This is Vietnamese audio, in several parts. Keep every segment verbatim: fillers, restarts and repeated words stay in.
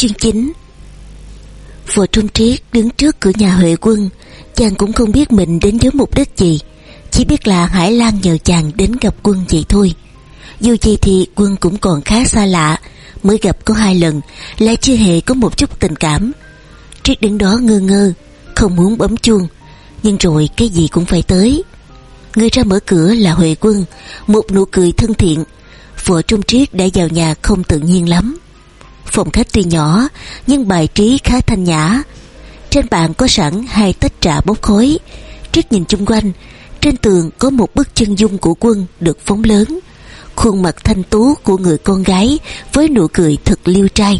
Chương chín. Vợ Trung Triết đứng trước cửa nhà Huệ Quân. Chàng cũng không biết mình đến với mục đích gì, chỉ biết là Hải Lan nhờ chàng đến gặp Quân vậy thôi. Dù gì thì Quân cũng còn khá xa lạ, mới gặp có hai lần, lại chưa hề có một chút tình cảm. Triết đứng đó ngơ ngơ, không muốn bấm chuông, nhưng rồi cái gì cũng phải tới. Người ra mở cửa là Huệ Quân, một nụ cười thân thiện. Vợ Trung Triết đã vào nhà không tự nhiên lắm. Phòng khách tuy nhỏ nhưng bài trí khá thanh nhã. Trên bàn có sẵn hai tách trà bốc khói. Triết nhìn chung quanh, trên tường có một bức chân dung của Quân được phóng lớn, khuôn mặt thanh tú của người con gái với nụ cười thật liêu trai.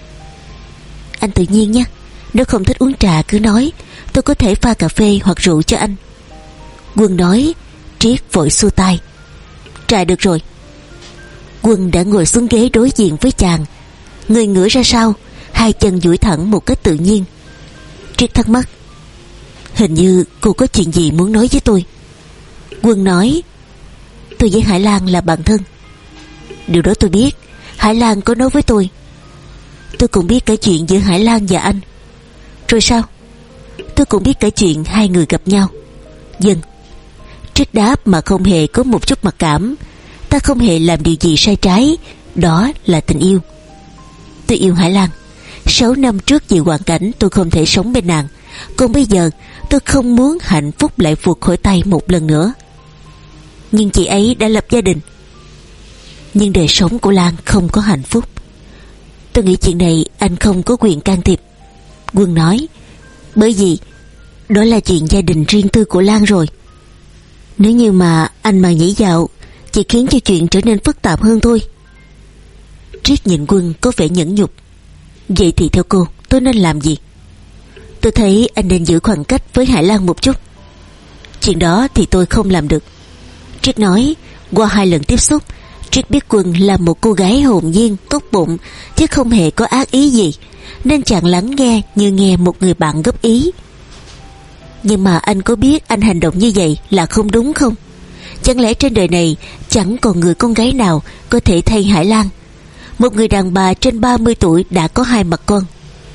Anh tự nhiên nhé, nếu không thích uống trà cứ nói, tôi có thể pha cà phê hoặc rượu cho anh. Quân nói. Triết vội xua tay. Trà được rồi. Quân đã ngồi xuống ghế đối diện với chàng, người ngửa ra sau, hai chân duỗi thẳng một cách tự nhiên. Triết thắc mắc. Hình như cô có chuyện gì muốn nói với tôi. Quân nói. Tôi với Hải Lan là bạn thân. Điều đó tôi biết, Hải Lan có nói với tôi. Tôi cũng biết cả chuyện giữa Hải Lan và anh. Rồi sao? Tôi cũng biết cả chuyện hai người gặp nhau. Dần. Triết đáp mà không hề có một chút mặc cảm. Ta không hề làm điều gì sai trái, đó là tình yêu. Tôi yêu Hải Lan. Sáu năm trước vì hoàn cảnh tôi không thể sống bên nàng, còn bây giờ tôi không muốn hạnh phúc lại vụt khỏi tay một lần nữa. Nhưng chị ấy đã lập gia đình. Nhưng đời sống của Lan không có hạnh phúc. Tôi nghĩ chuyện này anh không có quyền can thiệp. Quân nói. Bởi vì đó là chuyện gia đình riêng tư của Lan rồi. Nếu như mà anh mà nhảy vào, chỉ khiến cho chuyện trở nên phức tạp hơn thôi. Triết nhìn Quân có vẻ nhẫn nhục. Vậy thì theo cô, tôi nên làm gì? Tôi thấy anh nên giữ khoảng cách với Hải Lan một chút. Chuyện đó thì tôi không làm được. Triết nói. Qua hai lần tiếp xúc, Triết biết Quân là một cô gái hồn nhiên, tốt bụng, chứ không hề có ác ý gì, nên chàng lắng nghe như nghe một người bạn góp ý. Nhưng mà anh có biết anh hành động như vậy là không đúng không? Chẳng lẽ trên đời này chẳng còn người con gái nào có thể thay Hải Lan, một người đàn bà trên ba mươi tuổi đã có hai mặt con?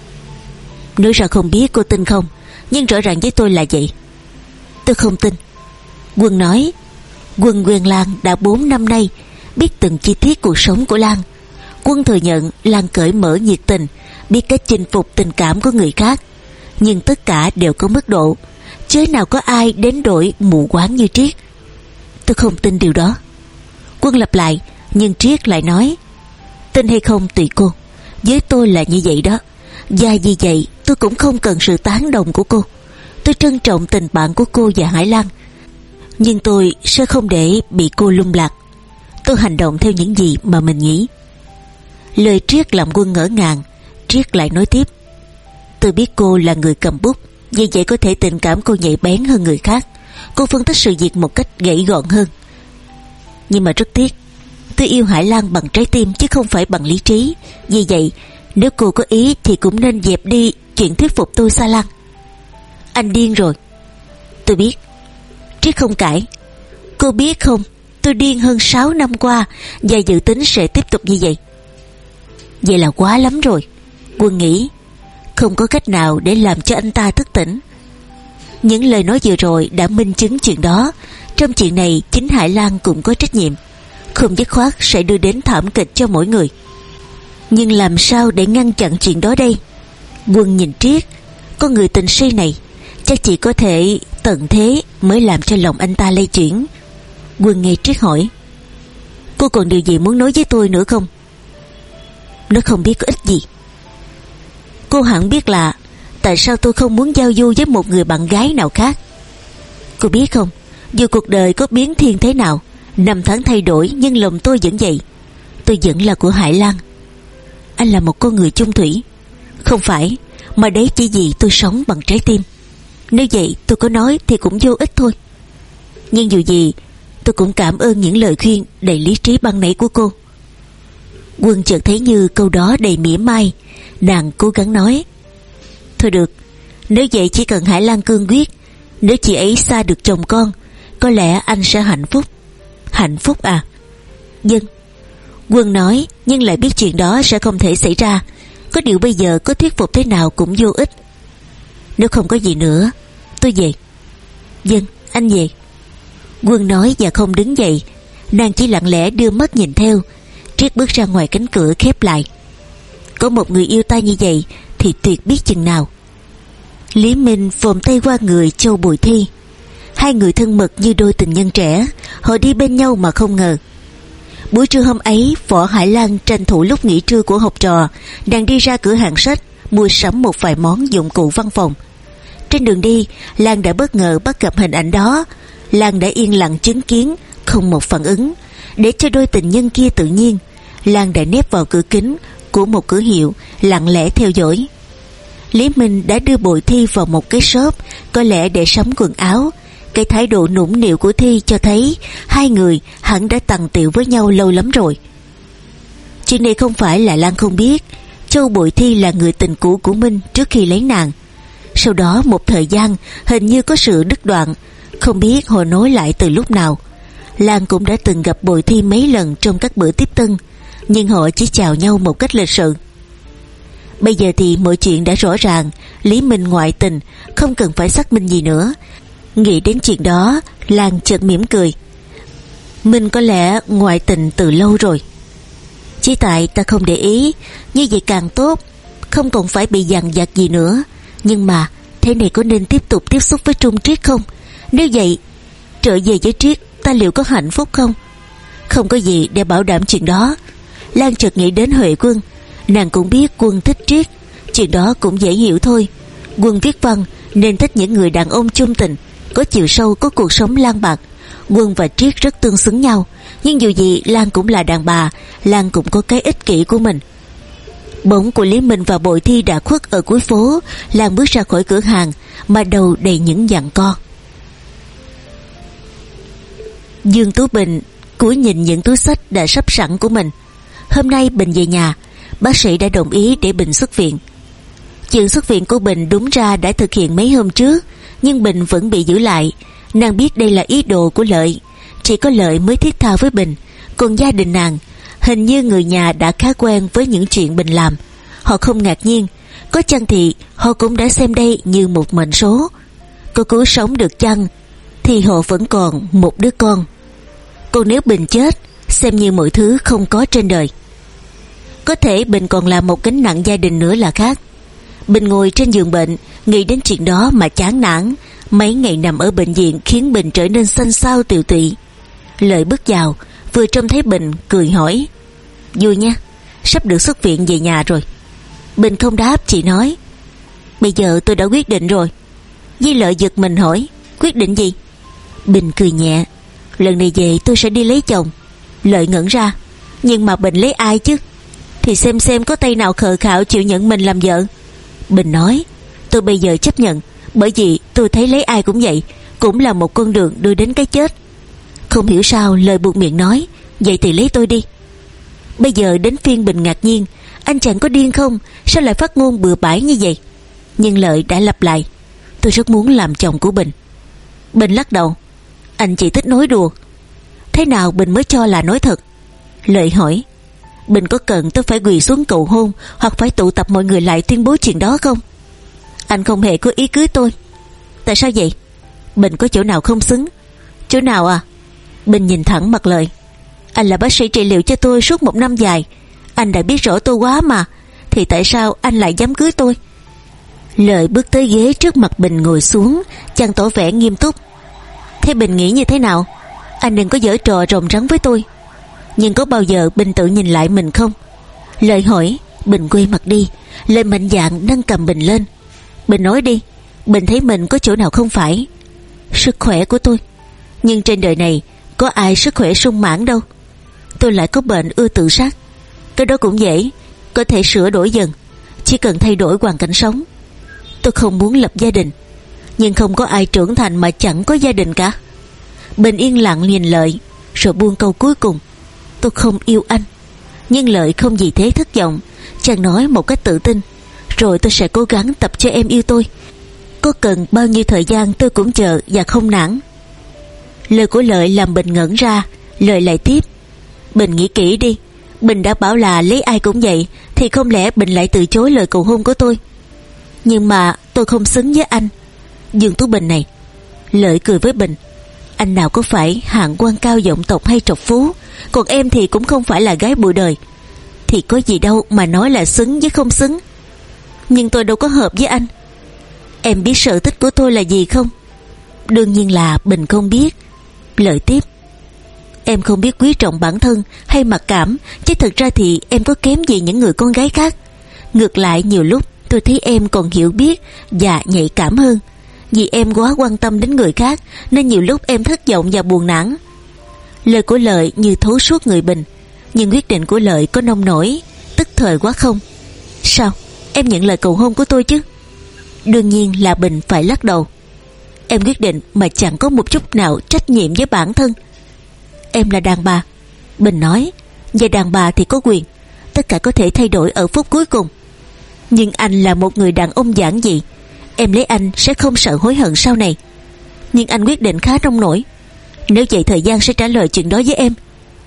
Nói ra không biết cô tin không, nhưng rõ ràng với tôi là vậy. Tôi không tin. Quân nói. Quân quen Lan đã bốn năm nay, biết từng chi tiết cuộc sống của Lan. Quân thừa nhận Lan cởi mở nhiệt tình, biết cách chinh phục tình cảm của người khác, nhưng tất cả đều có mức độ, chứ nào có ai đến đổi mù quáng như Triết. Tôi không tin điều đó. Quân lặp lại, nhưng Triết lại nói. Tin hay không tùy cô, với tôi là như vậy đó. Và vì vậy tôi cũng không cần sự tán đồng của cô. Tôi trân trọng tình bạn của cô và Hải Lan, nhưng tôi sẽ không để bị cô lung lạc. Tôi hành động theo những gì mà mình nghĩ. Lời Triết làm Quân ngỡ ngàng. Triết lại nói tiếp. Tôi biết cô là người cầm bút, vì vậy có thể tình cảm cô nhạy bén hơn người khác. Cô phân tích sự việc một cách gãy gọn hơn. Nhưng mà rất tiếc, tôi yêu Hải Lan bằng trái tim chứ không phải bằng lý trí. Vì vậy nếu cô có ý thì cũng nên dẹp đi chuyện thuyết phục tôi xa Lan. Anh điên rồi. Tôi biết. Triết không cãi. Cô biết không, tôi điên hơn sáu năm qua, và dự tính sẽ tiếp tục như vậy. Vậy là quá lắm rồi. Quân nghĩ. Không có cách nào để làm cho anh ta thức tỉnh. Những lời nói vừa rồi đã minh chứng chuyện đó. Trong chuyện này chính Hải Lan cũng có trách nhiệm. Không dứt khoát sẽ đưa đến thảm kịch cho mỗi người. Nhưng làm sao để ngăn chặn chuyện đó đây? Quân nhìn Triết. Con người tình si này chắc chỉ có thể tận thế mới làm cho lòng anh ta lay chuyển. Quân nghe Triết hỏi. Cô còn điều gì muốn nói với tôi nữa không? Nó không biết có ích gì. Cô hẳn biết là tại sao tôi không muốn giao du với một người bạn gái nào khác. Cô biết không, dù cuộc đời có biến thiên thế nào, năm tháng thay đổi, nhưng lòng tôi vẫn vậy. Tôi vẫn là của Hải Lan. Anh là một con người chung thủy. Không phải, mà đấy chỉ vì tôi sống bằng trái tim. Nếu vậy tôi có nói thì cũng vô ích thôi. Nhưng dù gì tôi cũng cảm ơn những lời khuyên đầy lý trí ban nãy của cô. Quân chợt thấy như câu đó đầy mỉa mai. Nàng cố gắng nói. Thôi được, nếu vậy chỉ cần Hải Lan cương quyết, nếu chị ấy xa được chồng con, có lẽ anh sẽ hạnh phúc. Hạnh phúc à? Vâng. Quân nói, nhưng lại biết chuyện đó sẽ không thể xảy ra. Có điều bây giờ có thuyết phục thế nào cũng vô ích. Nếu không có gì nữa, tôi về. Vâng, anh về. Quân nói và không đứng dậy. Nàng chỉ lặng lẽ đưa mắt nhìn theo. Triết bước ra ngoài cánh cửa khép lại. Có một người yêu ta như vậy thì tuyệt biết chừng nào. Lý Minh vòng tay qua người Châu Bùi Thi. Hai người thân mật như đôi tình nhân trẻ. Họ đi bên nhau mà không ngờ. Buổi trưa hôm ấy, Võ Hải Lan tranh thủ lúc nghỉ trưa của học trò, đang đi ra cửa hàng sách mua sắm một vài món dụng cụ văn phòng. Trên đường đi, Lan đã bất ngờ bắt gặp hình ảnh đó. Lan đã yên lặng chứng kiến, không một phản ứng. Để cho đôi tình nhân kia tự nhiên, Lan đã nép vào cửa kính của một cửa hiệu, lặng lẽ theo dõi. Lý Minh đã đưa Bùi Thi vào một cái shop, có lẽ để sắm quần áo. Cái thái độ nũng nịu của Thi cho thấy hai người hẳn đã tằng tiệu với nhau lâu lắm rồi. Chuyện này không phải là Lan không biết. Châu Bùi Thi là người tình cũ của Minh trước khi lấy nàng. Sau đó một thời gian hình như có sự đứt đoạn, không biết họ nối lại từ lúc nào. Lan cũng đã từng gặp Bùi Thi mấy lần trong các bữa tiếp tân, nhưng họ chỉ chào nhau một cách lịch sự. Bây giờ thì mọi chuyện đã rõ ràng. Lý Minh ngoại tình, không cần phải xác minh gì nữa. Nghĩ đến chuyện đó, Lan chợt mỉm cười. Minh có lẽ ngoại tình từ lâu rồi. Chỉ tại ta không để ý. Như vậy càng tốt, không còn phải bị dằn vặt gì nữa. Nhưng mà thế này có nên tiếp tục tiếp xúc với Trung Triết không? Nếu vậy, trở về với Triết ta liệu có hạnh phúc không? Không có gì để bảo đảm chuyện đó. Lan chợt nghĩ đến Huệ Quân. Nàng cũng biết Quân thích Triết, chuyện đó cũng dễ hiểu thôi. Quân viết văn nên thích những người đàn ông chung tình, có chiều sâu, có cuộc sống lang bạc. Quân và Triết rất tương xứng nhau. Nhưng dù gì Lan cũng là đàn bà, Lan cũng có cái ích kỷ của mình. Bóng của Lý Minh và Bùi Thi đã khuất ở cuối phố. Lan bước ra khỏi cửa hàng mà đầu đầy những dặn co. Dương Tú Bình cúi nhìn những túi sách đã sắp sẵn của mình. Hôm nay Bình về nhà, bác sĩ đã đồng ý để Bình xuất viện. Chuyện xuất viện của Bình đúng ra đã thực hiện mấy hôm trước, nhưng Bình vẫn bị giữ lại. Nàng biết đây là ý đồ của Lợi. Chỉ có Lợi mới thiết tha với Bình. Còn gia đình nàng, hình như người nhà đã khá quen với những chuyện Bình làm. Họ không ngạc nhiên. Có chăng thì họ cũng đã xem đây như một mệnh số. Có cứu sống được chăng thì họ vẫn còn một đứa con. Còn nếu Bình chết, xem như mọi thứ không có trên đời. Có thể Bình còn là một gánh nặng gia đình nữa là khác. Bình ngồi trên giường bệnh, nghĩ đến chuyện đó mà chán nản. Mấy ngày nằm ở bệnh viện khiến Bình trở nên xanh xao tiều tụy. Lợi bước vào, vừa trông thấy Bình, cười hỏi: Vui nha, sắp được xuất viện về nhà rồi. Bình không đáp, chỉ nói: Bây giờ tôi đã quyết định rồi. Với Lợi giật mình hỏi: Quyết định gì? Bình cười nhẹ: Lần này về tôi sẽ đi lấy chồng. Lợi ngẩn ra: Nhưng mà Bình lấy ai chứ? Thì xem xem có tay nào khờ khạo chịu nhận mình làm vợ. Bình nói: Tôi bây giờ chấp nhận, bởi vì tôi thấy lấy ai cũng vậy, cũng là một con đường đưa đến cái chết. Không hiểu sao Lợi buộc miệng nói: Vậy thì lấy tôi đi. Bây giờ đến phiên Bình ngạc nhiên. Anh chàng có điên không? Sao lại phát ngôn bừa bãi như vậy? Nhưng Lợi đã lặp lại: Tôi rất muốn làm chồng của Bình. Bình lắc đầu: Anh chỉ thích nói đùa. Thế nào Bình mới cho là nói thật? Lợi hỏi: Bình có cần tôi phải quỳ xuống cầu hôn, hoặc phải tụ tập mọi người lại tuyên bố chuyện đó không? Anh không hề có ý cưới tôi. Tại sao vậy? Bình có chỗ nào không xứng? Chỗ nào à? Bình nhìn thẳng mặt Lợi: Anh là bác sĩ trị liệu cho tôi suốt một năm dài. Anh đã biết rõ tôi quá mà. Thì tại sao anh lại dám cưới tôi? Lợi bước tới ghế trước mặt Bình ngồi xuống, chàng tỏ vẻ nghiêm túc: Thế Bình nghĩ như thế nào? Anh đừng có giở trò rồng rắn với tôi. Nhưng có bao giờ Bình tự nhìn lại mình không? Lợi hỏi. Bình quay mặt đi. Lợi mạnh dạn nâng cầm Bình lên. Bình nói đi. Bình thấy mình có chỗ nào không phải? Sức khỏe của tôi. Nhưng trên đời này có ai sức khỏe sung mãn đâu. Tôi lại có bệnh ưa tự sát. Cái đó cũng dễ, có thể sửa đổi dần, chỉ cần thay đổi hoàn cảnh sống. Tôi không muốn lập gia đình, nhưng không có ai trưởng thành mà chẳng có gia đình cả. Bình yên lặng nhìn Lợi, rồi buông câu cuối cùng: Tôi không yêu anh. Nhưng Lợi không gì thế thất vọng. Chàng nói một cách tự tin: Rồi tôi sẽ cố gắng tập cho em yêu tôi. Có cần bao nhiêu thời gian tôi cũng chờ và không nản. Lời của Lợi làm Bình ngẩn ra. Lợi lại tiếp: Bình nghĩ kỹ đi. Bình đã bảo là lấy ai cũng vậy, thì không lẽ Bình lại từ chối lời cầu hôn của tôi? Nhưng mà tôi không xứng với anh, Dương Tú Bình này. Lợi cười với Bình. Anh nào có phải hạng quan cao vọng tộc hay trọc phú, còn em thì cũng không phải là gái bụi đời, thì có gì đâu mà nói là xứng với không xứng. Nhưng tôi đâu có hợp với anh. Em biết sở thích của tôi là gì không? Đương nhiên là Bình không biết. Lợi tiếp. Em không biết quý trọng bản thân hay mặc cảm, chứ thực ra thì em có kém gì những người con gái khác. Ngược lại, nhiều lúc tôi thấy em còn hiểu biết và nhạy cảm hơn. Vì em quá quan tâm đến người khác nên nhiều lúc em thất vọng và buồn nản. Lời của Lợi như thấu suốt người Bình, nhưng quyết định của Lợi có nông nổi tức thời quá không? Sao? Em nhận lời cầu hôn của tôi chứ? Đương nhiên là Bình phải lắc đầu. Em quyết định mà chẳng có một chút nào trách nhiệm với bản thân. Em là đàn bà, Bình nói, và đàn bà thì có quyền, tất cả có thể thay đổi ở phút cuối cùng. Nhưng anh là một người đàn ông giản dị, em lấy anh sẽ không sợ hối hận sau này. Nhưng anh quyết định khá nông nổi. Nếu vậy thời gian sẽ trả lời chuyện đó với em.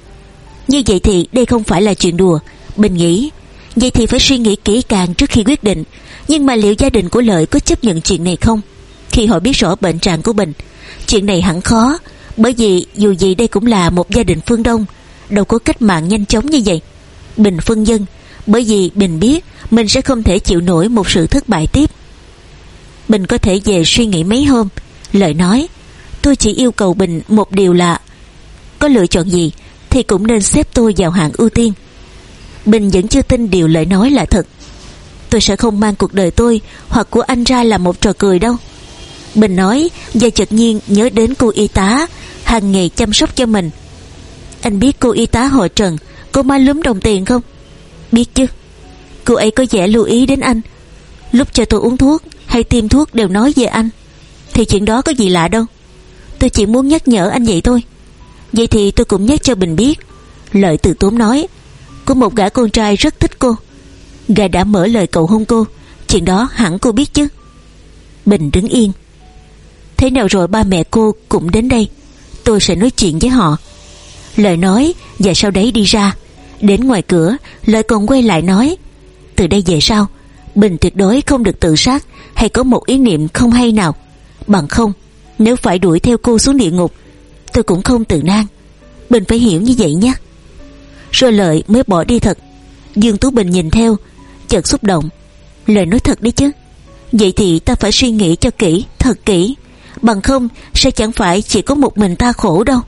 Như vậy thì đây không phải là chuyện đùa, Bình nghĩ. Vậy thì phải suy nghĩ kỹ càng trước khi quyết định. Nhưng mà liệu gia đình của Lợi có chấp nhận chuyện này không? Khi họ biết rõ bệnh trạng của Bình, chuyện này hẳn khó, bởi vì dù gì đây cũng là một gia đình phương Đông, đâu có cách mạng nhanh chóng như vậy. Bình phân vân, bởi vì Bình biết mình sẽ không thể chịu nổi một sự thất bại tiếp. Bình có thể về suy nghĩ mấy hôm. Lợi nói, tôi chỉ yêu cầu Bình một điều là có lựa chọn gì thì cũng nên xếp tôi vào hạng ưu tiên. Bình vẫn chưa tin điều Lợi nói là thật. Tôi sẽ không mang cuộc đời tôi hoặc của anh ra làm một trò cười đâu, Bình nói, và chợt nhiên nhớ đến cô y tá hàng ngày chăm sóc cho mình. Anh biết cô y tá họ Trần, cô má lúm đồng tiền không? Biết chứ. Cô ấy có vẻ lưu ý đến anh. Lúc cho tôi uống thuốc hay tiêm thuốc đều nói về anh. Thì chuyện đó có gì lạ đâu. Tôi chỉ muốn nhắc nhở anh vậy thôi. Vậy thì tôi cũng nhắc cho Bình biết. Lợi từ tốn nói, có một gã con trai rất thích cô. Gã đã mở lời cầu hôn cô. Chuyện đó hẳn cô biết chứ. Bình đứng yên. Thế nào rồi ba mẹ cô cũng đến đây, tôi sẽ nói chuyện với họ. Lợi nói, và sau đấy đi ra. Đến ngoài cửa, Lợi còn quay lại nói, từ đây về sau Bình tuyệt đối không được tự sát hay có một ý niệm không hay nào. Bằng không, nếu phải đuổi theo cô xuống địa ngục, tôi cũng không tự nan. Bình phải hiểu như vậy nhé. Rồi Lợi mới bỏ đi thật. Dương Tú Bình nhìn theo, chợt xúc động. Lợi nói thật đấy chứ. Vậy thì ta phải suy nghĩ cho kỹ, thật kỹ, bằng không sẽ chẳng phải chỉ có một mình ta khổ đâu.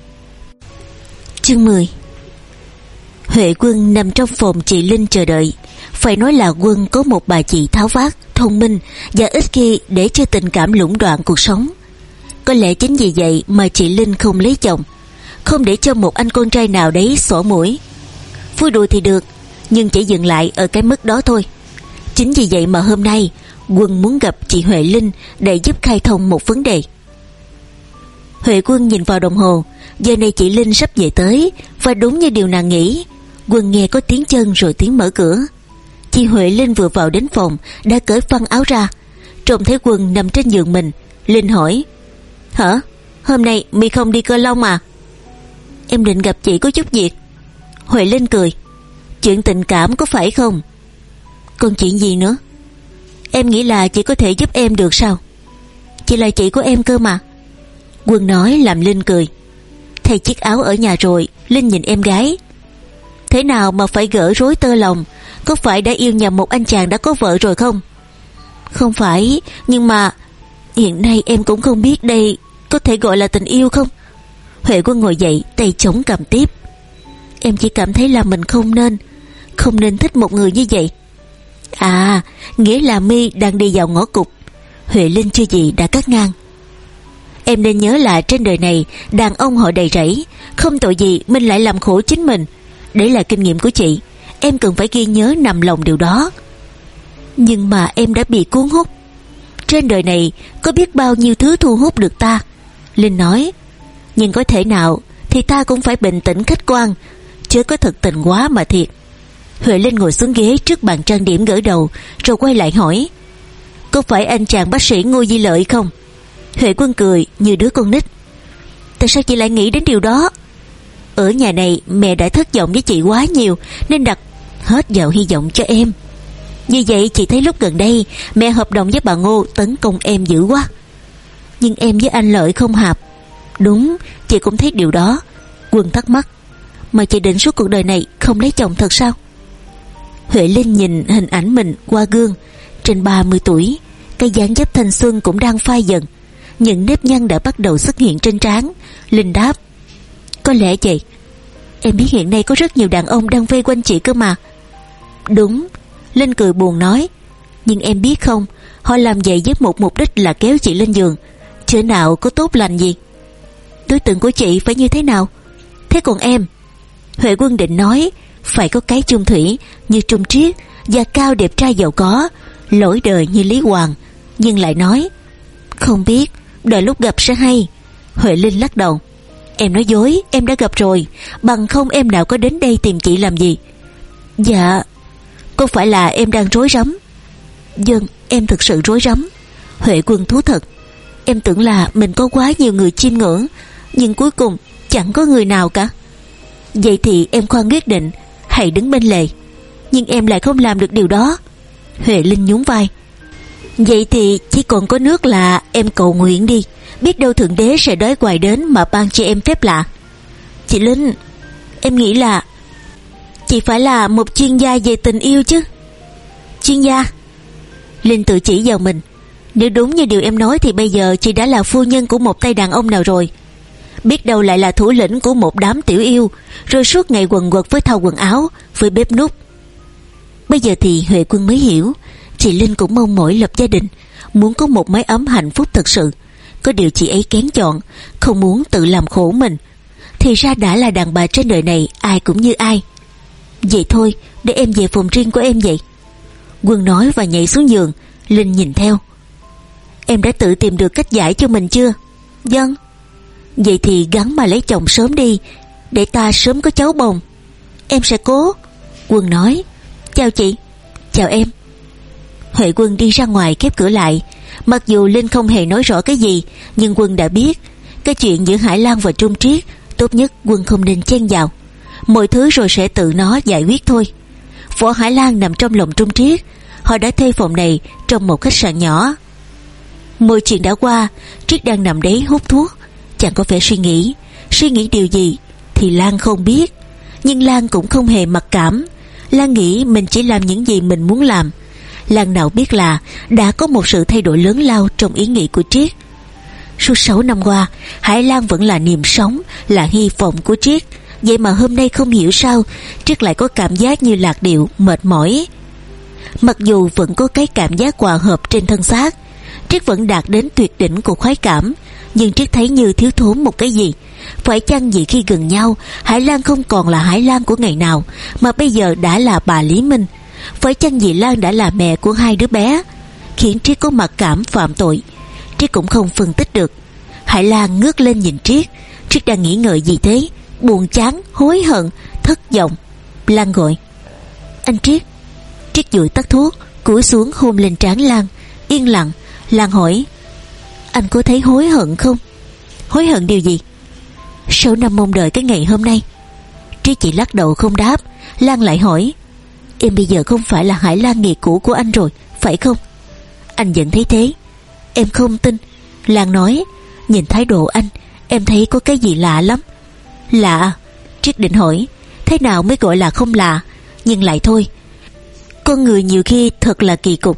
Chương mười. Huệ Quân nằm trong phòng chị Linh chờ đợi. Phải nói là Quân có một bà chị tháo vát, thông minh và ít khi để cho tình cảm lũng đoạn cuộc sống. Có lẽ chính vì vậy mà chị Linh không lấy chồng, không để cho một anh con trai nào đấy xỏ mũi. Vui đùa thì được, nhưng chỉ dừng lại ở cái mức đó thôi. Chính vì vậy mà hôm nay Quân muốn gặp chị Huệ Linh để giúp khai thông một vấn đề. Huệ Quân nhìn vào đồng hồ, giờ này chị Linh sắp về tới, và đúng như điều nàng nghĩ, Quân nghe có tiếng chân rồi tiếng mở cửa. Chị Huệ Linh vừa vào đến phòng đã cởi phăng áo ra, trông thấy Quân nằm trên giường mình. Linh hỏi, hả, hôm nay mi không đi Cơ Long à? Em định gặp chị có chút việc. Huệ Linh cười, chuyện tình cảm có phải không? Còn chuyện gì nữa? Em nghĩ là chị có thể giúp em được sao? Chị là chị của em cơ mà. Quân nói làm Linh cười. Thay chiếc áo ở nhà rồi, Linh nhìn em gái. Thế nào mà phải gỡ rối tơ lòng? Có phải đã yêu nhầm một anh chàng đã có vợ rồi không? Không phải, nhưng mà hiện nay em cũng không biết đây có thể gọi là tình yêu không? Huệ Quân ngồi dậy, tay chống cầm tiếp. Em chỉ cảm thấy là mình không nên Không nên thích một người như vậy. À, nghĩa là mi đang đi vào ngõ cụt. Huệ Linh chưa gì đã cắt ngang. Em nên nhớ là trên đời này đàn ông họ đầy rẫy, không tội gì mình lại làm khổ chính mình. Đấy là kinh nghiệm của chị, em cần phải ghi nhớ nằm lòng điều đó. Nhưng mà em đã bị cuốn hút. Trên đời này có biết bao nhiêu thứ thu hút được ta, Linh nói. Nhưng có thể nào thì ta cũng phải bình tĩnh khách quan, chứ có thật tình quá mà thiệt. Huệ Linh ngồi xuống ghế trước bàn trang điểm gỡ đầu, rồi quay lại hỏi, có phải anh chàng bác sĩ Ngô Di Lợi không? Huệ Quân cười như đứa con nít. Tại sao chị lại nghĩ đến điều đó? Ở nhà này mẹ đã thất vọng với chị quá nhiều, nên đặt hết vào hy vọng cho em. Như vậy chị thấy lúc gần đây mẹ hợp đồng với bà Ngô tấn công em dữ quá. Nhưng em với anh Lợi không hợp. Đúng, chị cũng thấy điều đó. Quân thắc mắc, mà chị định suốt cuộc đời này không lấy chồng thật sao? Huệ Linh nhìn hình ảnh mình qua gương. Trên ba mươi tuổi, cái dáng dấp thanh xuân cũng đang phai dần, những nếp nhăn đã bắt đầu xuất hiện trên trán. Linh đáp, có lẽ vậy. Em biết hiện nay có rất nhiều đàn ông đang vây quanh chị cơ mà. Đúng, Linh cười buồn nói, nhưng em biết không, họ làm vậy với một mục đích là kéo chị lên giường, chứ nào có tốt lành gì. Đối tượng của chị phải như thế nào? Thế còn em? Huệ Quân định nói phải có cái chung thủy như Trung Triết, da cao đẹp trai giàu có, lỗi đời như Lý Hoàng, nhưng lại nói không biết, đợi lúc gặp sẽ hay. Huệ Linh lắc đầu, em nói dối, em đã gặp rồi, bằng không em nào có đến đây tìm chị làm gì. Dạ, có phải là em đang rối rắm? Vâng, em thực sự rối rắm. Huệ Quân thú thật, em tưởng là mình có quá nhiều người chiêm ngưỡng, nhưng cuối cùng chẳng có người nào cả. Vậy thì em khoan quyết định, hãy đứng bên lề. Nhưng em lại không làm được điều đó. Huệ Linh nhún vai. Vậy thì chỉ còn có nước là em cầu nguyện đi, biết đâu Thượng Đế sẽ đói hoài đến mà ban cho em phép lạ. Chị Linh, em nghĩ là chị phải là một chuyên gia về tình yêu chứ. Chuyên gia? Linh tự chỉ vào mình. Nếu đúng như điều em nói thì bây giờ chị đã là phu nhân của một tay đàn ông nào rồi. Biết đâu lại là thủ lĩnh của một đám tiểu yêu, rồi suốt ngày quần quật với thau quần áo, với bếp núc. Bây giờ thì Huệ Quân mới hiểu, chị Linh cũng mong mỏi lập gia đình, muốn có một mái ấm hạnh phúc thật sự. Có điều chị ấy kén chọn, không muốn tự làm khổ mình. Thì ra đã là đàn bà trên đời này ai cũng như ai. Vậy thôi, để em về phòng riêng của em vậy. Quân nói và nhảy xuống giường. Linh nhìn theo. Em đã tự tìm được cách giải cho mình chưa? Vâng. Vậy thì gắng mà lấy chồng sớm đi, để ta sớm có cháu bồng. Em sẽ cố. Quân nói. Chào chị. Chào em. Huệ Quân đi ra ngoài khép cửa lại. Mặc dù Linh không hề nói rõ cái gì, nhưng Quân đã biết cái chuyện giữa Hải Lan và Trung Triết, tốt nhất Quân không nên chen vào. Mọi thứ rồi sẽ tự nó giải quyết thôi. Võ Hải Lan nằm trong lòng Trung Triết. Họ đã thuê phòng này trong một khách sạn nhỏ. Mọi chuyện đã qua, Triết đang nằm đấy hút thuốc, chẳng có vẻ suy nghĩ. Suy nghĩ điều gì thì Lan không biết, nhưng Lan cũng không hề mặc cảm. Lan nghĩ mình chỉ làm những gì mình muốn làm. Lan nào biết là đã có một sự thay đổi lớn lao trong ý nghĩ của Triết. Suốt sáu năm qua, Hải Lan vẫn là niềm sống, là hy vọng của Triết. Vậy mà hôm nay không hiểu sao Triết lại có cảm giác như lạc điệu, mệt mỏi. Mặc dù vẫn có cái cảm giác hòa hợp trên thân xác, Triết vẫn đạt đến tuyệt đỉnh của khoái cảm, nhưng Triết thấy như thiếu thốn một cái gì. Phải chăng vì khi gần nhau, Hải Lan không còn là Hải Lan của ngày nào, mà bây giờ đã là bà Lý Minh? Phải chăng vì Lan đã là mẹ của hai đứa bé, khiến Triết có mặc cảm phạm tội? Triết cũng không phân tích được. Hải Lan ngước lên nhìn Triết. Triết đang nghĩ ngợi gì thế? Buồn chán, hối hận, thất vọng. Lan gọi. Anh Triết. Triết dụi tắt thuốc, cúi xuống hôn lên trán Lan. Yên lặng. Lan hỏi, anh có thấy hối hận không? Hối hận điều gì? Sáu năm mong đợi cái ngày hôm nay. Triết chỉ lắc đầu không đáp. Lan lại hỏi, em bây giờ không phải là Hải Lan nghiệt cũ của anh rồi, phải không? Anh vẫn thấy thế. Em không tin. Lan nói, nhìn thái độ anh, em thấy có cái gì lạ lắm. Lạ? Triết định hỏi, thế nào mới gọi là không lạ? Nhưng lại thôi, con người nhiều khi thật là kỳ cục.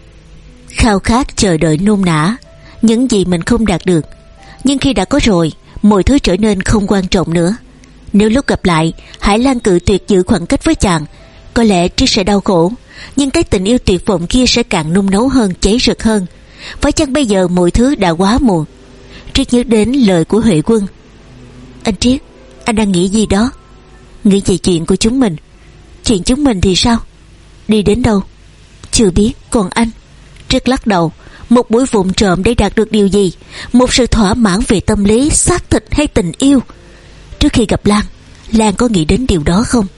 Khao khát chờ đợi nôn nã những gì mình không đạt được, nhưng khi đã có rồi, mọi thứ trở nên không quan trọng nữa. Nếu lúc gặp lại Hải Lan cự tuyệt giữ khoảng cách với chàng, có lẽ Triết sẽ đau khổ, nhưng cái tình yêu tuyệt vọng kia sẽ càng nung nấu hơn, cháy rực hơn. Phải chăng bây giờ mọi thứ đã quá muộn? Triết nhớ đến lời của Huệ Quân. Anh Triết, anh đang nghĩ gì đó? Nghĩ về chuyện của chúng mình. Chuyện chúng mình thì sao? Đi đến đâu? Chưa biết. Còn anh? Triết lắc đầu. Một buổi vụng trộm để đạt được điều gì? Một sự thỏa mãn về tâm lý, xác thịt hay tình yêu? Trước khi gặp Lan, Lan có nghĩ đến điều đó không?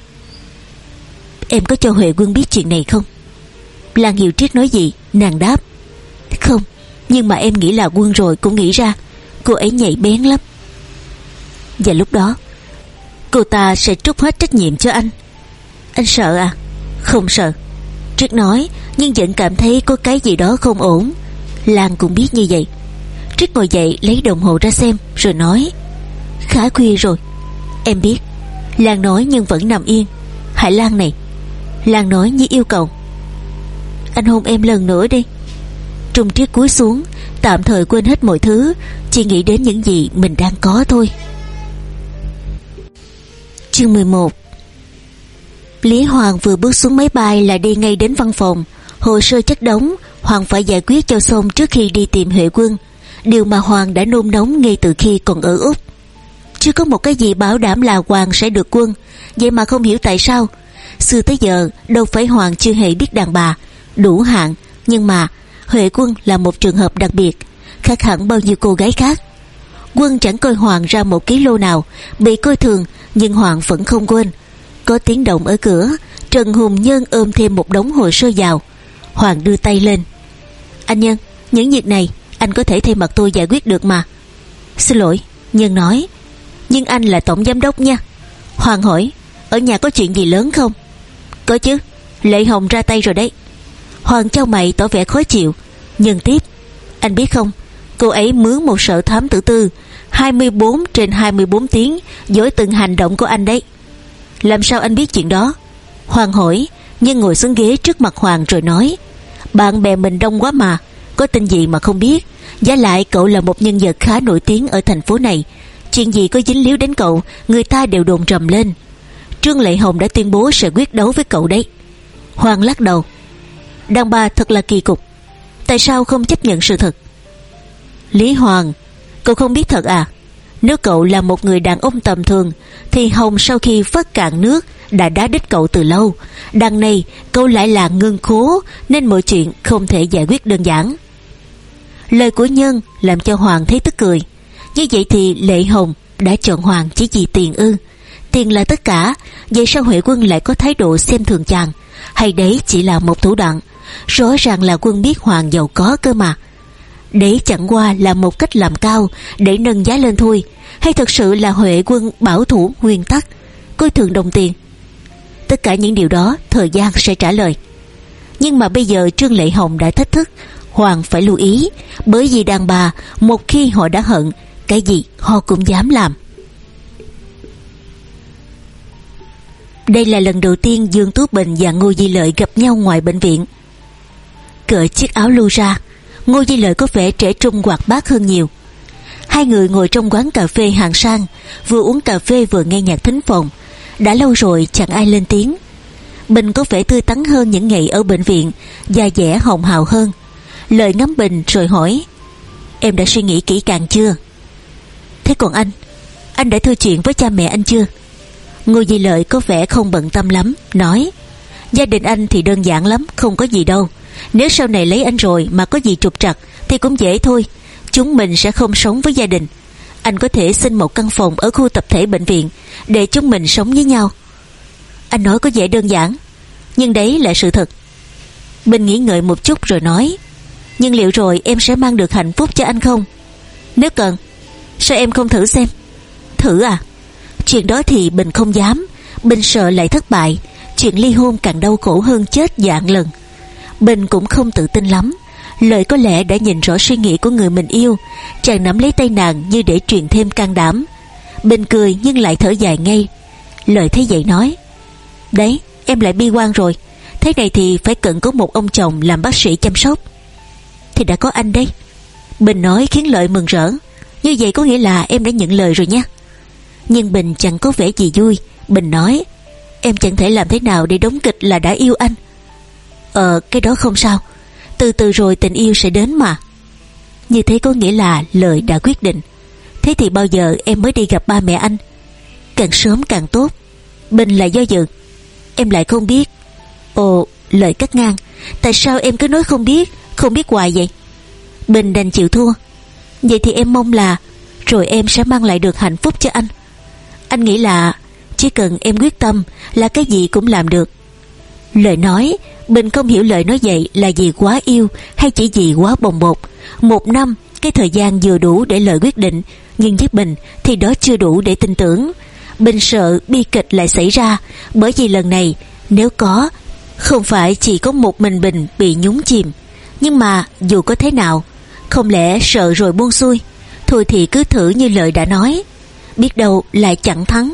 Em có cho Huệ Quân biết chuyện này không? Lan hiểu Triết nói gì. Nàng đáp, không, nhưng mà em nghĩ là Quân rồi cũng nghĩ ra. Cô ấy nhạy bén lắm. Và lúc đó cô ta sẽ trút hết trách nhiệm cho anh. Anh sợ à? Không sợ, Triết nói, nhưng vẫn cảm thấy có cái gì đó không ổn. Lan cũng biết như vậy. Triết ngồi dậy lấy đồng hồ ra xem, rồi nói: khá khuya rồi. Em biết. Lan nói nhưng vẫn nằm yên. Hải Lan này. Lan nói như yêu cầu: anh hôn em lần nữa đi. Trung Triết cúi xuống, tạm thời quên hết mọi thứ, chỉ nghĩ đến những gì mình đang có thôi. Chương mười một. Lý Hoàng vừa bước xuống máy bay là đi ngay đến văn phòng. Hồ sơ chất đống, Hoàng phải giải quyết cho xong trước khi đi tìm Huệ Quân, điều mà Hoàng đã nôn nóng ngay từ khi còn ở Úc. Chưa có một cái gì bảo đảm là Hoàng sẽ được quân, vậy mà không hiểu tại sao xưa tới giờ đâu phải Hoàng chưa hề biết đàn bà đủ hạng, nhưng mà Huệ Quân là một trường hợp đặc biệt, khác hẳn bao nhiêu cô gái khác. Quân chẳng coi Hoàng ra một ký lô nào, bị coi thường, nhưng Hoàng vẫn không quên. Có tiếng động ở cửa, Trần Hùng Nhân ôm thêm một đống hồ sơ vào. Hoàng đưa tay lên: anh Nhân, những việc này anh có thể thay mặt tôi giải quyết được mà. Xin lỗi, Nhân nói, nhưng anh là tổng giám đốc nha. Hoàng hỏi: ở nhà có chuyện gì lớn không? Có chứ, Lệ Hồng ra tay rồi đấy. Hoàng chau mày tỏ vẻ khó chịu. Nhân tiếp: anh biết không, cô ấy mướn một sở thám tử tư hai mươi bốn trên hai mươi bốn tiếng dõi từng hành động của anh đấy. Làm sao anh biết chuyện đó? Hoàng hỏi. Nhân ngồi xuống ghế trước mặt Hoàng rồi nói: bạn bè mình đông quá mà, có tin gì mà không biết. Giá lại cậu là một nhân vật khá nổi tiếng ở thành phố này, chuyện gì có dính líu đến cậu, người ta đều đồn rầm lên. Trương Lệ Hồng đã tuyên bố sẽ quyết đấu với cậu đấy. Hoàng lắc đầu: đàn bà thật là kỳ cục, tại sao không chấp nhận sự thật? Lý Hoàng, cậu không biết thật à? Nếu cậu là một người đàn ông tầm thường thì Hồng sau khi vắt cạn nước đã đá đít cậu từ lâu. Đằng này cậu lại là ngân khố, nên mọi chuyện không thể giải quyết đơn giản. Lời của Nhân làm cho Hoàng thấy tức cười. Như vậy thì Lệ Hồng đã chọn Hoàng chỉ vì tiền ư? Tiền là tất cả, vậy sao Huệ Quân lại có thái độ xem thường chàng? Hay đấy chỉ là một thủ đoạn? Rõ ràng là Quân biết Hoàng giàu có cơ mà. Đấy chẳng qua là một cách làm cao để nâng giá lên thôi. Hay thật sự là Huệ Quân bảo thủ nguyên tắc, coi thường đồng tiền? Tất cả những điều đó thời gian sẽ trả lời. Nhưng mà bây giờ Trương Lệ Hồng đã thách thức, Hoàng phải lưu ý, bởi vì đàn bà một khi họ đã hận, cái gì họ cũng dám làm. Đây là lần đầu tiên Dương Tú Bình và Ngô Di Lợi gặp nhau ngoài bệnh viện. Cởi chiếc áo lưu ra, Ngô Di Lợi có vẻ trẻ trung hoạt bát hơn nhiều. Hai người ngồi trong quán cà phê hạng sang, vừa uống cà phê vừa nghe nhạc thính phòng. Đã lâu rồi chẳng ai lên tiếng. Bình có vẻ tươi tắn hơn những ngày ở bệnh viện, da dẻ hồng hào hơn. Lợi ngắm Bình rồi hỏi: em đã suy nghĩ kỹ càng chưa? Thế còn anh, anh đã thưa chuyện với cha mẹ anh chưa? Ngô Di Lợi có vẻ không bận tâm lắm, nói: gia đình anh thì đơn giản lắm, không có gì đâu. Nếu sau này lấy anh rồi mà có gì trục trặc thì cũng dễ thôi. Chúng mình sẽ không sống với gia đình. Anh có thể xin một căn phòng ở khu tập thể bệnh viện để chúng mình sống với nhau. Anh nói có vẻ đơn giản, nhưng đấy là sự thật. Bình nghĩ ngợi một chút rồi nói: nhưng liệu rồi em sẽ mang được hạnh phúc cho anh không? Nếu cần, sao em không thử xem? Thử à? Chuyện đó thì Bình không dám. Bình sợ lại thất bại. Chuyện ly hôn càng đau khổ hơn chết vạn lần. Bình cũng không tự tin lắm. Lợi có lẽ đã nhìn rõ suy nghĩ của người mình yêu. Chàng nắm lấy tay nàng như để truyền thêm can đảm. Bình cười nhưng lại thở dài ngay. Lợi thấy vậy nói: đấy, em lại bi quan rồi. Thế này thì phải cần có một ông chồng làm bác sĩ chăm sóc. Thì đã có anh đấy. Bình nói khiến Lợi mừng rỡ. Như vậy có nghĩa là em đã nhận lời rồi nha. Nhưng Bình chẳng có vẻ gì vui. Bình nói: em chẳng thể làm thế nào để đóng kịch là đã yêu anh. Ờ, cái đó không sao. Từ từ rồi tình yêu sẽ đến mà. Như thế có nghĩa là Lợi đã quyết định. Thế thì bao giờ em mới đi gặp ba mẹ anh? Càng sớm càng tốt. Bình lại do dự: em lại không biết. Ồ, Lợi cắt ngang: tại sao em cứ nói không biết, không biết hoài vậy? Bình đành chịu thua. Vậy thì em mong là rồi em sẽ mang lại được hạnh phúc cho anh. Anh nghĩ là chỉ cần em quyết tâm là cái gì cũng làm được. Lợi nói. Bình không hiểu Lợi nói vậy là vì quá yêu hay chỉ vì quá bồng bột. Một năm, cái thời gian vừa đủ để Lợi quyết định, nhưng với Bình thì đó chưa đủ để tin tưởng. Bình sợ bi kịch lại xảy ra, bởi vì lần này nếu có Không phải chỉ có một mình Bình bị nhúng chìm, nhưng mà dù có thế nào, không lẽ sợ rồi buông xuôi? Thôi thì cứ thử như lời đã nói, biết đâu lại chẳng thắng.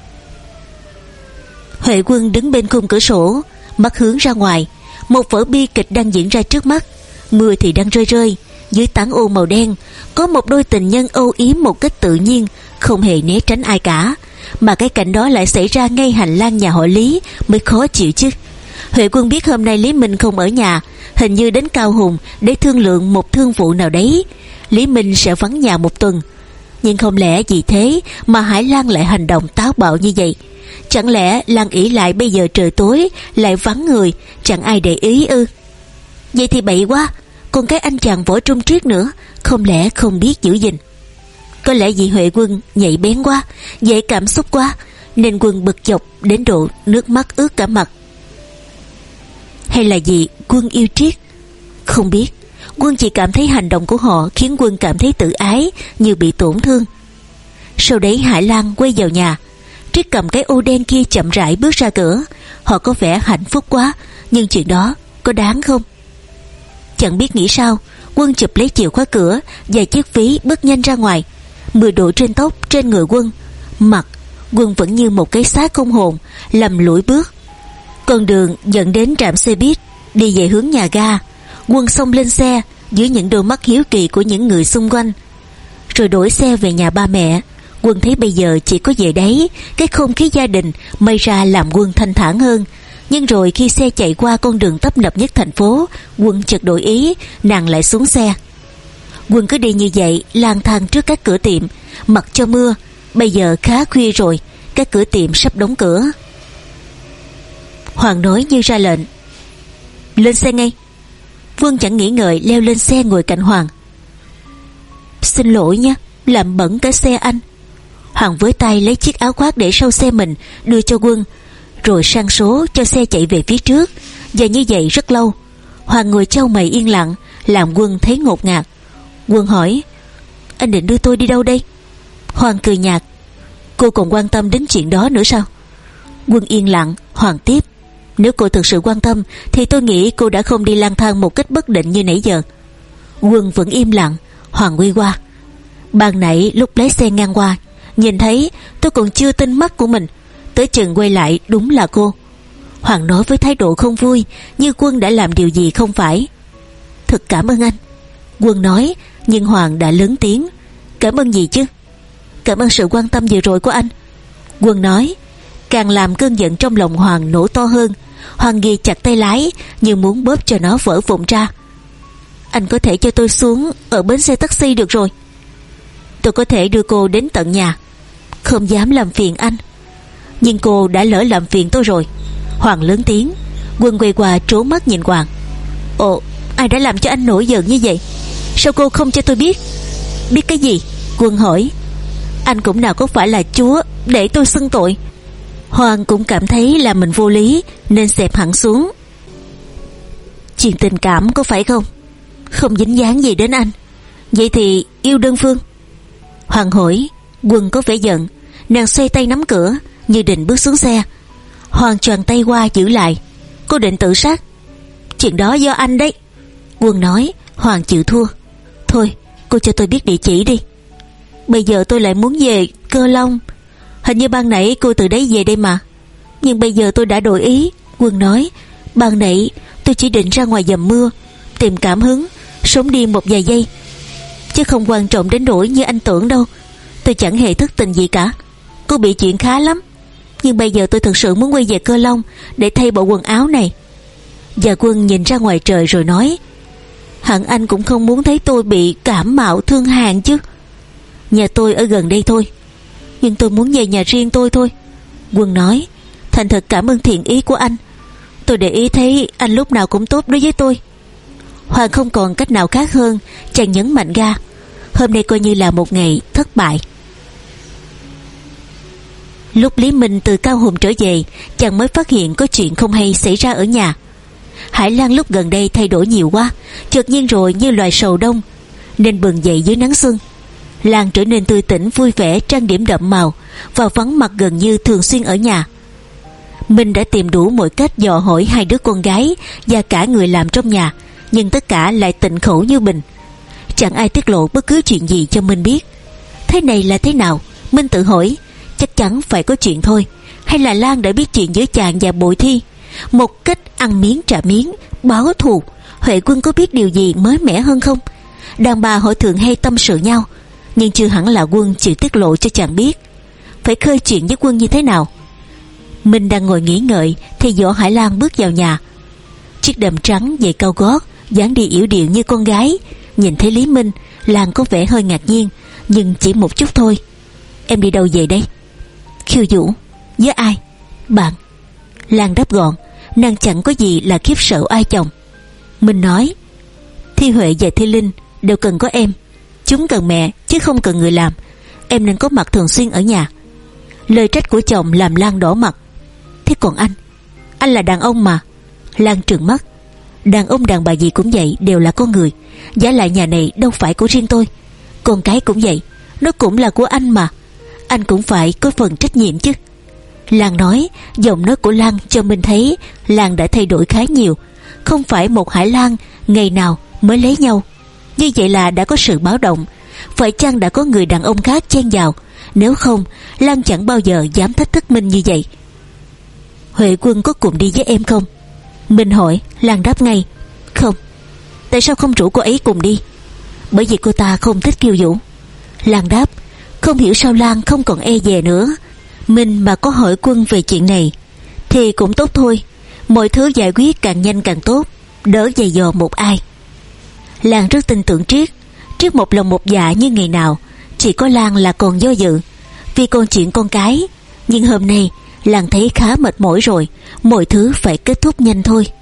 Huệ Quân đứng bên khung cửa sổ, mắt hướng ra ngoài. Một vở bi kịch đang diễn ra trước mắt. Mưa thì đang rơi rơi. Dưới tán ô màu đen có một đôi tình nhân âu yếm một cách tự nhiên, không hề né tránh ai cả. Mà cái cảnh đó lại xảy ra ngay hành lang nhà họ Lý mới khó chịu chứ. Huệ Quân biết hôm nay Lý Minh không ở nhà, hình như đến Cao Hùng để thương lượng một thương vụ nào đấy. Lý Minh sẽ vắng nhà một tuần. Nhưng không lẽ vì thế mà Hải Lan lại hành động táo bạo như vậy? Chẳng lẽ Lan ỷ lại bây giờ trời tối lại vắng người, chẳng ai để ý ư? Vậy thì bậy quá. Còn cái anh chàng Võ Trung Triết nữa, không lẽ không biết giữ gìn? Có lẽ vì Huệ Quân nhạy bén quá, dễ cảm xúc quá, nên Quân bực dọc đến độ nước mắt ướt cả mặt. Hay là vì Quân yêu Triết? Không biết. Quân chỉ cảm thấy hành động của họ khiến Quân cảm thấy tự ái, như bị tổn thương. Sau đấy Hải Lan quay vào nhà. Triết cầm cái ô đen kia chậm rãi bước ra cửa. Họ có vẻ hạnh phúc quá, nhưng chuyện đó có đáng không? Chẳng biết nghĩ sao, Quân chụp lấy chìa khóa cửa và chiếc ví bước nhanh ra ngoài. Mưa đổ trên tóc, trên người Quân. Mặt Quân vẫn như một cái xác không hồn, lầm lũi bước. Con đường dẫn đến trạm xe buýt đi về hướng nhà ga. Quân xông lên xe dưới những đôi mắt hiếu kỳ của những người xung quanh, rồi đổi xe về nhà ba mẹ. Quân thấy bây giờ chỉ có về đấy, cái không khí gia đình may ra làm Quân thanh thản hơn. Nhưng rồi khi xe chạy qua con đường tấp nập nhất thành phố, Quân chợt đổi ý, nàng lại xuống xe. Quân cứ đi như vậy, lang thang trước các cửa tiệm, mặc cho mưa. Bây giờ khá khuya rồi, các cửa tiệm sắp đóng cửa. Hoàng nói như ra lệnh, lên xe ngay. Quân chẳng nghĩ ngợi leo lên xe ngồi cạnh Hoàng. Xin lỗi nha, làm bẩn cả xe anh. Hoàng với tay lấy chiếc áo khoác để sau xe mình đưa cho Quân, rồi sang số cho xe chạy về phía trước. Và như vậy rất lâu. Hoàng ngồi chau mày yên lặng, làm Quân thấy ngột ngạt. Quân hỏi, anh định đưa tôi đi đâu đây? Hoàng cười nhạt, cô còn quan tâm đến chuyện đó nữa sao? Quân yên lặng. Hoàng tiếp, nếu cô thực sự quan tâm thì tôi nghĩ cô đã không đi lang thang một cách bất định như nãy giờ. Quân vẫn im lặng. Hoàng quy qua, ban nãy lúc lái xe ngang qua, nhìn thấy tôi còn chưa tin mắt của mình, tới chừng quay lại đúng là cô. Hoàng nói với thái độ không vui, như Quân đã làm điều gì không phải. Thật cảm ơn anh, Quân nói, nhưng Hoàng đã lớn tiếng. Cảm ơn gì chứ? Cảm ơn sự quan tâm vừa rồi của anh, Quân nói, càng làm cơn giận trong lòng Hoàng nổ to hơn. Hoàng ghi chặt tay lái như muốn bóp cho nó vỡ vụn ra. Anh có thể cho tôi xuống ở bến xe taxi được rồi. Tôi có thể đưa cô đến tận nhà. Không dám làm phiền anh, nhưng cô đã lỡ làm phiền tôi rồi, Hoàng lớn tiếng. Quân quay qua trố mắt nhìn Hoàng. Ồ, ai đã làm cho anh nổi giận như vậy? Sao cô không cho tôi biết? Biết cái gì? Quân hỏi. Anh cũng nào có phải là chúa để tôi xưng tội. Hoàng cũng cảm thấy là mình vô lý nên xẹp hẳn xuống. Chuyện tình cảm có phải không? Không dính dáng gì đến anh. Vậy thì yêu đơn phương? Hoàng hỏi. Quân có vẻ giận. Nàng xoay tay nắm cửa như định bước xuống xe. Hoàng choàng tay qua giữ lại. Cô định tự sát? Chuyện đó do anh đấy, Quân nói. Hoàng chịu thua. Thôi, cô cho tôi biết địa chỉ đi. Bây giờ tôi lại muốn về Cơ Long. Hình như ban nãy cô từ đấy về đây mà. Nhưng bây giờ tôi đã đổi ý, Quân nói. Ban nãy tôi chỉ định ra ngoài dầm mưa, tìm cảm hứng, sống điên một vài giây, chứ không quan trọng đến nỗi như anh tưởng đâu. Tôi chẳng hề thất tình gì cả. Cô bị chuyện khá lắm. Nhưng bây giờ tôi thực sự muốn quay về Cơ Long để thay bộ quần áo này. Và Quân nhìn ra ngoài trời rồi nói, hẳn anh cũng không muốn thấy tôi bị cảm mạo thương hàn chứ. Nhà tôi ở gần đây thôi, nhưng tôi muốn về nhà riêng tôi thôi, Quân nói. Thành thật cảm ơn thiện ý của anh. Tôi để ý thấy anh lúc nào cũng tốt đối với tôi. Hoàng không còn cách nào khác hơn, chàng nhấn mạnh ga. Hôm nay coi như là một ngày thất bại. Lúc Lý Minh từ Cao Hùng trở về, chàng mới phát hiện có chuyện không hay xảy ra ở nhà. Hải Lan lúc gần đây thay đổi nhiều quá, chợt nhiên rồi như loài sầu đông, nên bừng dậy dưới nắng xuân. Lan trở nên tươi tỉnh vui vẻ, trang điểm đậm màu và vắng mặt gần như thường xuyên ở nhà. Mình đã tìm đủ mọi cách dò hỏi hai đứa con gái và cả người làm trong nhà, nhưng tất cả lại tịnh khẩu như Bình. Chẳng ai tiết lộ bất cứ chuyện gì cho Minh biết. Thế này là thế nào? Minh tự hỏi. Chắc chắn phải có chuyện thôi. Hay là Lan đã biết chuyện giữa chàng và Bội Thi? Một cách ăn miếng trả miếng, báo thù. Huệ Quân có biết điều gì mới mẻ hơn không? Đàn bà họ thường hay tâm sự nhau, nhưng chưa hẳn là Quân chịu tiết lộ cho chàng biết. Phải khơi chuyện với Quân như thế nào? Minh đang ngồi nghĩ ngợi thì Võ Hải Lan bước vào nhà. Chiếc đầm trắng, giày cao gót, dáng đi yểu điệu như con gái. Nhìn thấy Lý Minh, Lan có vẻ hơi ngạc nhiên, nhưng chỉ một chút thôi. Em đi đâu về đây? Khiêu vũ. Với ai? Bạn. Lan đáp gọn. Nàng chẳng có gì là khiếp sợ ai chồng. Minh nói, Thi Huệ và Thi Linh đều cần có em. Chúng cần mẹ chứ không cần người làm. Em nên có mặt thường xuyên ở nhà. Lời trách của chồng làm Lan đỏ mặt. Thế còn anh? Anh là đàn ông mà. Lan trừng mắt. Đàn ông đàn bà gì cũng vậy, đều là con người. Giả lại nhà này đâu phải của riêng tôi. Con cái cũng vậy, nó cũng là của anh mà. Anh cũng phải có phần trách nhiệm chứ. Lan nói. Giọng nói của Lan cho mình thấy Lan đã thay đổi khá nhiều. Không phải một Hải Lan ngày nào mới lấy nhau. Như vậy là đã có sự báo động. Phải chăng đã có người đàn ông khác chen vào? Nếu không, Lan chẳng bao giờ dám thách thức Minh như vậy. Huệ Quân có cùng đi với em không? Minh hỏi. Lan đáp ngay. Không. Tại sao không rủ cô ấy cùng đi? Bởi vì cô ta không thích khiêu vũ. Lan đáp. Không hiểu sao Lan không còn e dè nữa. Minh mà có hỏi Quân về chuyện này thì cũng tốt thôi. Mọi thứ giải quyết càng nhanh càng tốt, đỡ dày dò một ai. Lan rất tin tưởng Triết. Triết một lòng một dạ như ngày nào. Chỉ có Lan là còn do dự, vì còn chuyện con cái. Nhưng hôm nay Lan thấy khá mệt mỏi rồi. Mọi thứ phải kết thúc nhanh thôi.